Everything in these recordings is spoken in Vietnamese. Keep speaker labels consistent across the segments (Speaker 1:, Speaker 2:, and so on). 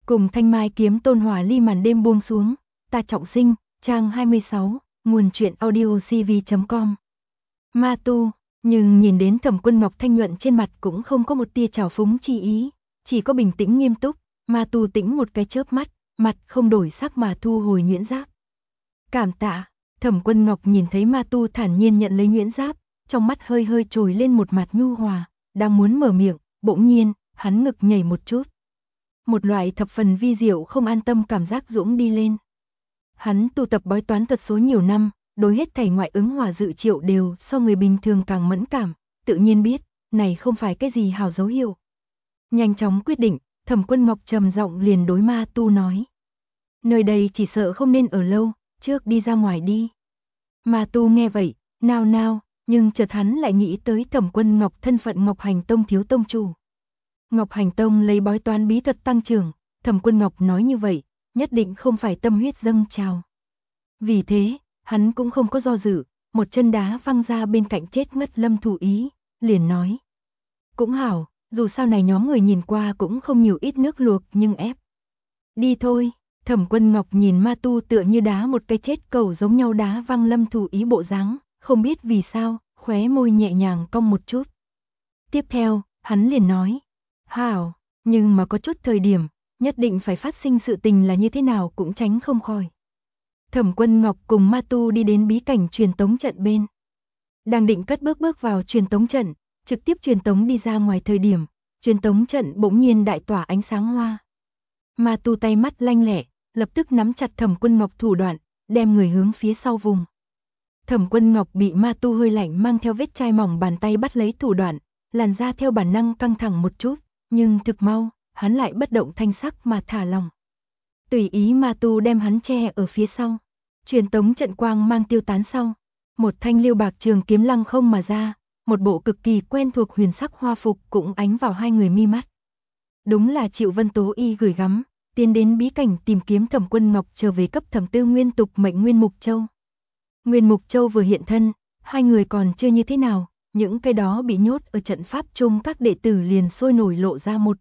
Speaker 1: Cùng Thanh Mai kiếm tôn hỏa ly màn đêm buông xuống, ta trọng sinh, trang 26, nguồn truyện audio cv.com. Ma tu, nhưng nhìn đến Thẩm Quân Ngọc thanh nhuận trên mặt cũng không có một tia trào phúng chi ý, chỉ có bình tĩnh nghiêm túc. Ma tu tĩnh một cái chớp mắt, mặt không đổi sắc mà thu hồi nhuyễn giáp. Cảm tạ. Thẩm Quân Ngọc nhìn thấy ma tu thản nhiên nhận lấy nhuyễn giáp, trong mắt hơi hơi trồi lên một mặt nhu hòa, đang muốn mở miệng, bỗng nhiên, hắn ngực nhảy một chút. Một loại thập phần vi diệu không an tâm cảm giác dũng đi lên. Hắn tu tập bói toán thuật số nhiều năm, đối hết thảy ngoại ứng hòa dự triệu đều so người bình thường càng mẫn cảm, tự nhiên biết, này không phải cái gì hào dấu hiệu. Nhanh chóng quyết định, Thẩm Quân Ngọc trầm giọng liền đối ma tu nói. Nơi đây chỉ sợ không nên ở lâu, trước đi ra ngoài đi. Ma tu nghe vậy, nao nao, nhưng chợt hắn lại nghĩ tới Thẩm Quân Ngọc thân phận Ngọc Hành Tông thiếu tông chủ. Ngọc Hành Tông lấy bói toán bí thuật tăng trưởng, Thẩm Quân Ngọc nói như vậy, nhất định không phải tâm huyết dâng trào. Vì thế, hắn cũng không có do dự, một chân đá văng ra bên cạnh chết ngất Lâm Thủ Ý, liền nói. Cũng hảo, dù sao này nhóm người nhìn qua cũng không nhiều ít nước luộc nhưng ép. Đi thôi. Thẩm Quân Ngọc nhìn ma tu tựa như đá một cái chết cầu giống nhau đá văng Lâm Thủ Ý bộ dáng, không biết vì sao, khóe môi nhẹ nhàng cong một chút. Tiếp theo, hắn liền nói, hảo, nhưng mà có chút thời điểm, nhất định phải phát sinh sự tình là như thế nào cũng tránh không khỏi. Thẩm Quân Ngọc cùng ma tu đi đến bí cảnh truyền tống trận bên. Đang định cất bước vào truyền tống trận, trực tiếp truyền tống đi ra ngoài thời điểm, truyền tống trận bỗng nhiên đại tỏa ánh sáng hoa. Ma tu tay mắt lanh lẹ, lập tức nắm chặt Thẩm Quân Ngọc thủ đoạn, đem người hướng phía sau vùng. Thẩm Quân Ngọc bị ma tu hơi lạnh mang theo vết chai mỏng bàn tay bắt lấy thủ đoạn, làn da theo bản năng căng thẳng một chút, nhưng thực mau, hắn lại bất động thanh sắc mà thả lòng. Tùy ý ma tu đem hắn che ở phía sau. Truyền tống trận quang mang tiêu tán sau, một thanh liêu bạc trường kiếm lăng không mà ra, một bộ cực kỳ quen thuộc huyền sắc hoa phục cũng ánh vào hai người mi mắt. Đúng là Triệu Vân Tố y gửi gắm, tiến đến bí cảnh tìm kiếm Thẩm Quân Ngọc trở về cấp Thẩm Tư Nguyên tục mệnh Nguyên Mục Châu. Nguyên Mục Châu vừa hiện thân, hai người còn chưa như thế nào, những cái đó bị nhốt ở trận pháp chung các đệ tử liền sôi nổi lộ ra một.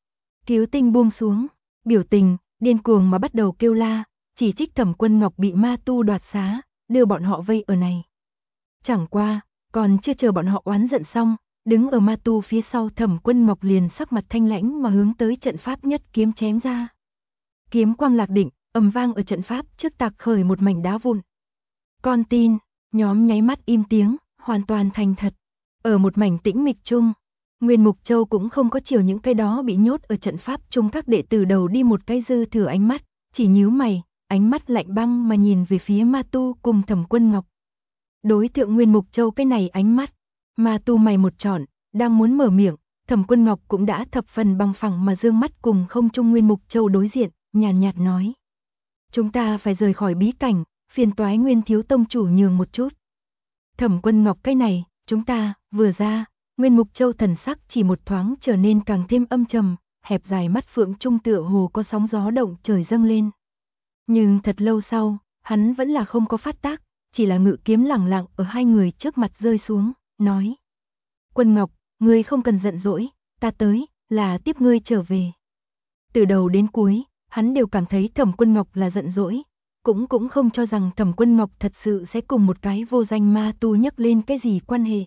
Speaker 1: Cứu tinh buông xuống, biểu tình, điên cuồng mà bắt đầu kêu la, chỉ trích Thẩm Quân Ngọc bị ma tu đoạt xá, đưa bọn họ vây ở này. Chẳng qua, còn chưa chờ bọn họ oán giận xong, đứng ở ma tu phía sau Thẩm Quân Ngọc liền sắc mặt thanh lãnh mà hướng tới trận pháp nhất kiếm chém ra. Kiếm quang lạc định, ầm vang ở trận pháp trước tạc khởi một mảnh đá vụn. Con tin, nhóm nháy mắt im tiếng, hoàn toàn thành thật. Ở một mảnh tĩnh mịch chung, Nguyên Mục Châu cũng không có chiều những cái đó bị nhốt ở trận pháp chung các đệ tử đầu đi một cái dư thừa ánh mắt, chỉ nhíu mày, ánh mắt lạnh băng mà nhìn về phía ma tu cùng Thẩm Quân Ngọc. Đối tượng Nguyên Mục Châu cái này ánh mắt, ma tu mày một trọn, đang muốn mở miệng, Thẩm Quân Ngọc cũng đã thập phần bằng phẳng mà dương mắt cùng không trung Nguyên Mục Châu đối diện, nhàn nhạt nói. Chúng ta phải rời khỏi bí cảnh, phiền toái Nguyên thiếu tông chủ nhường một chút. Thẩm Quân Ngọc cái này, chúng ta, vừa ra, Nguyên Mục Châu thần sắc chỉ một thoáng trở nên càng thêm âm trầm, hẹp dài mắt phượng trung tựa hồ có sóng gió động trời dâng lên. Nhưng thật lâu sau, hắn vẫn là không có phát tác, chỉ là ngự kiếm lẳng lặng ở hai người trước mặt rơi xuống, nói. Quân Ngọc, ngươi không cần giận dỗi, ta tới, là tiếp ngươi trở về. Từ đầu đến cuối, hắn đều cảm thấy Thẩm Quân Ngọc là giận dỗi, cũng không cho rằng Thẩm Quân Ngọc thật sự sẽ cùng một cái vô danh ma tu nhắc lên cái gì quan hệ.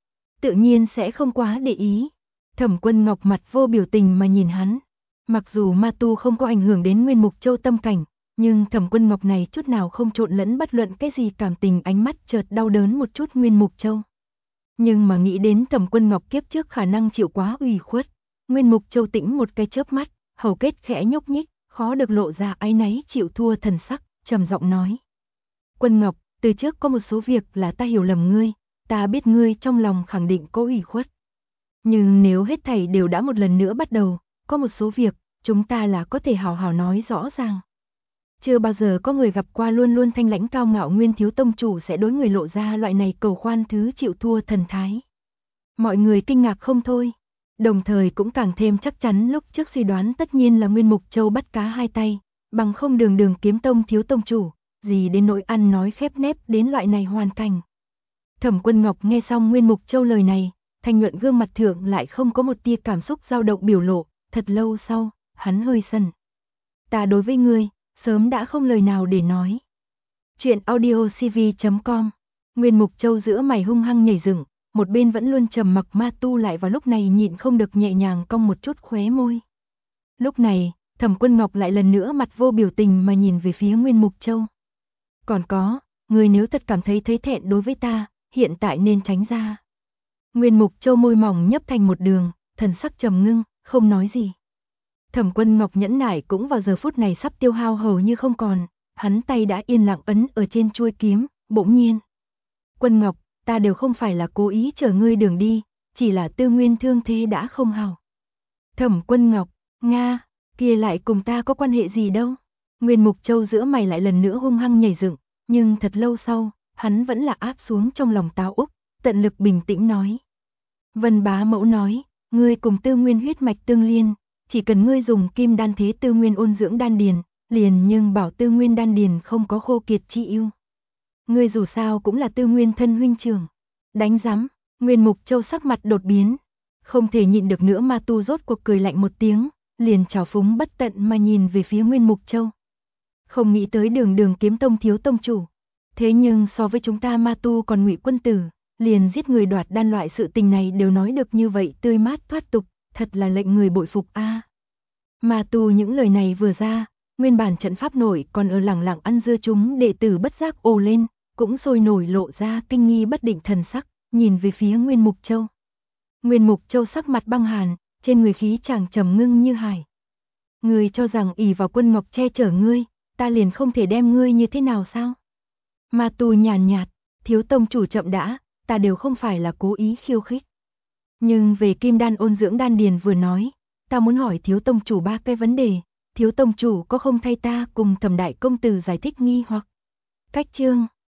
Speaker 1: Tự nhiên sẽ không quá để ý. Thẩm Quân Ngọc mặt vô biểu tình mà nhìn hắn. Mặc dù ma tu không có ảnh hưởng đến Nguyên Mục Châu tâm cảnh, nhưng Thẩm Quân Ngọc này chút nào không trộn lẫn bất luận cái gì cảm tình, ánh mắt chợt đau đớn một chút Nguyên Mục Châu. Nhưng mà nghĩ đến Thẩm Quân Ngọc kiếp trước khả năng chịu quá ủy khuất, Nguyên Mục Châu tĩnh một cái chớp mắt, hầu kết khẽ nhúc nhích, khó được lộ ra áy náy chịu thua thần sắc, trầm giọng nói. Quân Ngọc, từ trước có một số việc là ta hiểu lầm ngươi, ta biết ngươi trong lòng khẳng định có ủy khuất. Nhưng nếu hết thảy đều đã một lần nữa bắt đầu, có một số việc, chúng ta là có thể hào hào nói rõ ràng. Chưa bao giờ có người gặp qua luôn luôn thanh lãnh cao ngạo Nguyên thiếu tông chủ sẽ đối người lộ ra loại này cầu khoan thứ chịu thua thần thái. Mọi người kinh ngạc không thôi, đồng thời cũng càng thêm chắc chắn lúc trước suy đoán tất nhiên là Nguyên Mục Châu bắt cá hai tay, bằng không đường kiếm tông thiếu tông chủ, gì đến nỗi ăn nói khép nép đến loại này hoàn cảnh. Thẩm Quân Ngọc nghe xong Nguyên Mục Châu lời này, thanh nhuận gương mặt thượng lại không có một tia cảm xúc dao động biểu lộ, thật lâu sau, hắn hơi sần. ta đối với ngươi, sớm đã không lời nào để nói. Chuyện audio cv.com. Nguyên Mục Châu giữa mày hung hăng nhảy dựng, một bên vẫn luôn trầm mặc Ma Tu lại vào lúc này nhịn không được nhẹ nhàng cong một chút khóe môi. Lúc này, Thẩm Quân Ngọc lại lần nữa mặt vô biểu tình mà nhìn về phía Nguyên Mục Châu. Còn có, ngươi nếu thật cảm thấy thẹn đối với ta, hiện tại nên tránh ra. Nguyên Mục Châu môi mỏng nhấp thành một đường, thần sắc trầm ngưng, không nói gì. Thẩm Quân Ngọc nhẫn nại cũng vào giờ phút này sắp tiêu hao hầu như không còn, hắn tay đã yên lặng ấn ở trên chuôi kiếm, bỗng nhiên. Quân Ngọc, ta đều không phải là cố ý chở ngươi đường đi, chỉ là Tư Nguyên thương thế đã không hào. Thẩm Quân Ngọc, Nga, kia lại cùng ta có quan hệ gì đâu. Nguyên Mục Châu giữa mày lại lần nữa hung hăng nhảy dựng, nhưng thật lâu sau, hắn vẫn là áp xuống trong lòng Tào Úc, tận lực bình tĩnh nói. Vân bá mẫu nói, ngươi cùng Tư Nguyên huyết mạch tương liên, chỉ cần ngươi dùng kim đan thế Tư Nguyên ôn dưỡng đan điền, liền nhưng bảo Tư Nguyên đan điền không có khô kiệt chi ưu. Ngươi dù sao cũng là Tư Nguyên thân huynh trưởng. Đánh rắm, Nguyên Mục Châu sắc mặt đột biến, không thể nhịn được nữa Ma Tu rốt cuộc cười lạnh một tiếng, liền trào phúng bất tận mà nhìn về phía Nguyên Mục Châu. Không nghĩ tới Đường Kiếm Tông thiếu tông chủ, thế nhưng so với chúng ta Ma Tu còn Ngụy quân tử, liền giết người đoạt đan loại sự tình này đều nói được như vậy tươi mát thoát tục, thật là lệnh người bội phục a. Ma Tu những lời này vừa ra, nguyên bản trận pháp nổi còn ở lẳng lặng ăn dưa chúng đệ tử bất giác ồ lên, cũng sôi nổi lộ ra kinh nghi bất định thần sắc, nhìn về phía Nguyên Mục Châu. Nguyên Mục Châu sắc mặt băng hàn, trên người khí chàng trầm ngưng như hải. Ngươi cho rằng ỷ vào Quân Ngọc che chở ngươi, ta liền không thể đem ngươi như thế nào sao? Ma Tu nhàn nhạt, thiếu tông chủ chậm đã, ta đều không phải là cố ý khiêu khích. Nhưng về kim đan ôn dưỡng đan điền vừa nói, ta muốn hỏi thiếu tông chủ 3 cái vấn đề, thiếu tông chủ có không thay ta cùng Thẩm đại công tử giải thích nghi hoặc. Cách chương